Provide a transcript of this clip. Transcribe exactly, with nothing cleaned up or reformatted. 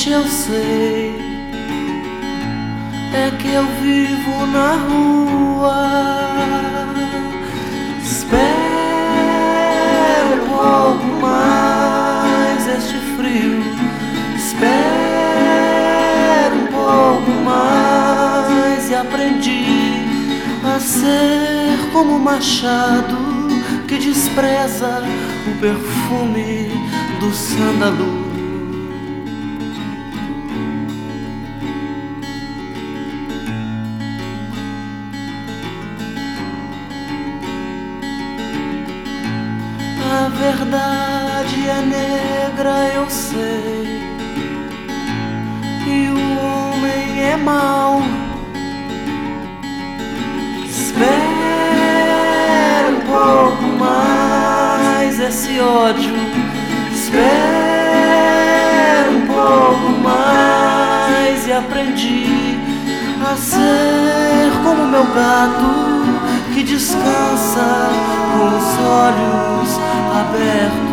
triste eu sei, é que eu vivo na rua. Espero um pouco mais este frio, espero um pouco mais, e aprendi a ser como o machado que despreza o perfume do sândalo. A verdade é negra, eu sei, e o homem é mau. Espero um pouco mais esse ódio, espero um pouco mais, e aprendi a ser como meu gato que descansa com os olhos abertos.